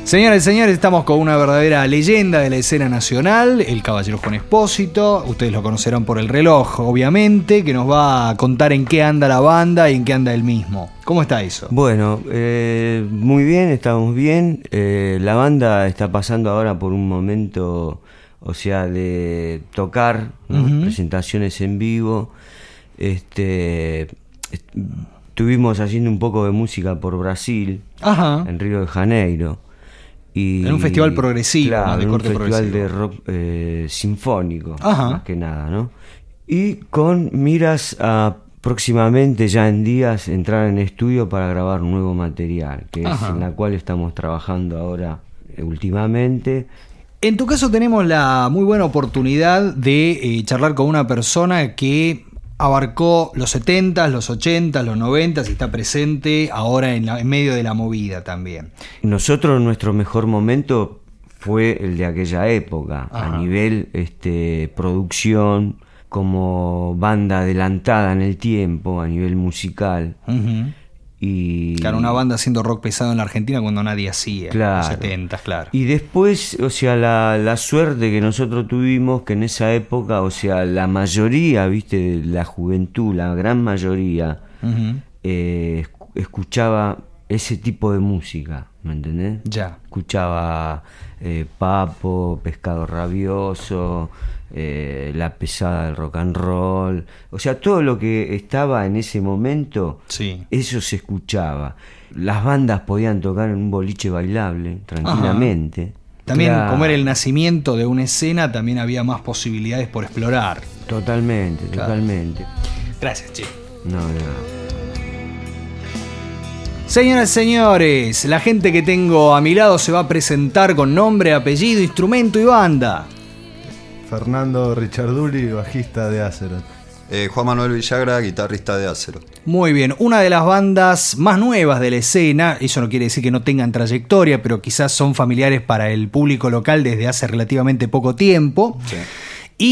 Señoras y señores, estamos con una verdadera leyenda de la escena nacional, el Caballero Juan Espósito. Ustedes lo conocerán por El Reloj, obviamente, que nos va a contar en qué anda la banda y en qué anda él mismo. ¿Cómo está eso? Bueno, muy bien, estamos bien. La banda está pasando ahora por un momento, o sea, de tocar, ¿no? Presentaciones en vivo. Estuvimos haciendo un poco de música por Brasil, en Río de Janeiro. Y, en un festival progresivo, claro, ¿no? De corte progresivo. Un festival de rock sinfónico, más que nada, ¿no? Y con miras a próximamente, ya en días, entrar en estudio para grabar nuevo material, que es en la cual estamos trabajando ahora últimamente. En tu caso tenemos la muy buena oportunidad de charlar con una persona que abarcó los 70s, los 80s, los 90s y está presente ahora en medio de la movida también. Nosotros, nuestro mejor momento fue el de aquella época, a nivel producción, como banda adelantada en el tiempo, a nivel musical. Y claro, una banda haciendo rock pesado en la Argentina cuando nadie hacía, claro, los 70s, claro. Y después, o sea, la suerte que nosotros tuvimos, que en esa época, o sea, la mayoría, viste, de la juventud, la gran mayoría, escuchaba ese tipo de música, ¿me entendés? Ya. Escuchaba Papo, Pescado Rabioso, la pesada del rock and roll, o sea, todo lo que estaba en ese momento, eso se escuchaba. Las bandas podían tocar en un boliche bailable tranquilamente. También, como era el nacimiento de una escena, también había más posibilidades por explorar. Totalmente. Gracias, Che. No. Señoras y señores, la gente que tengo a mi lado se va a presentar con nombre, apellido, instrumento y banda. Fernando Richarduli, bajista de Azeroth. Juan Manuel Villagra, guitarrista de Azeroth. Muy bien, una de las bandas más nuevas de la escena. Eso no quiere decir que no tengan trayectoria, pero quizás son familiares para el público local desde hace relativamente poco tiempo. Sí.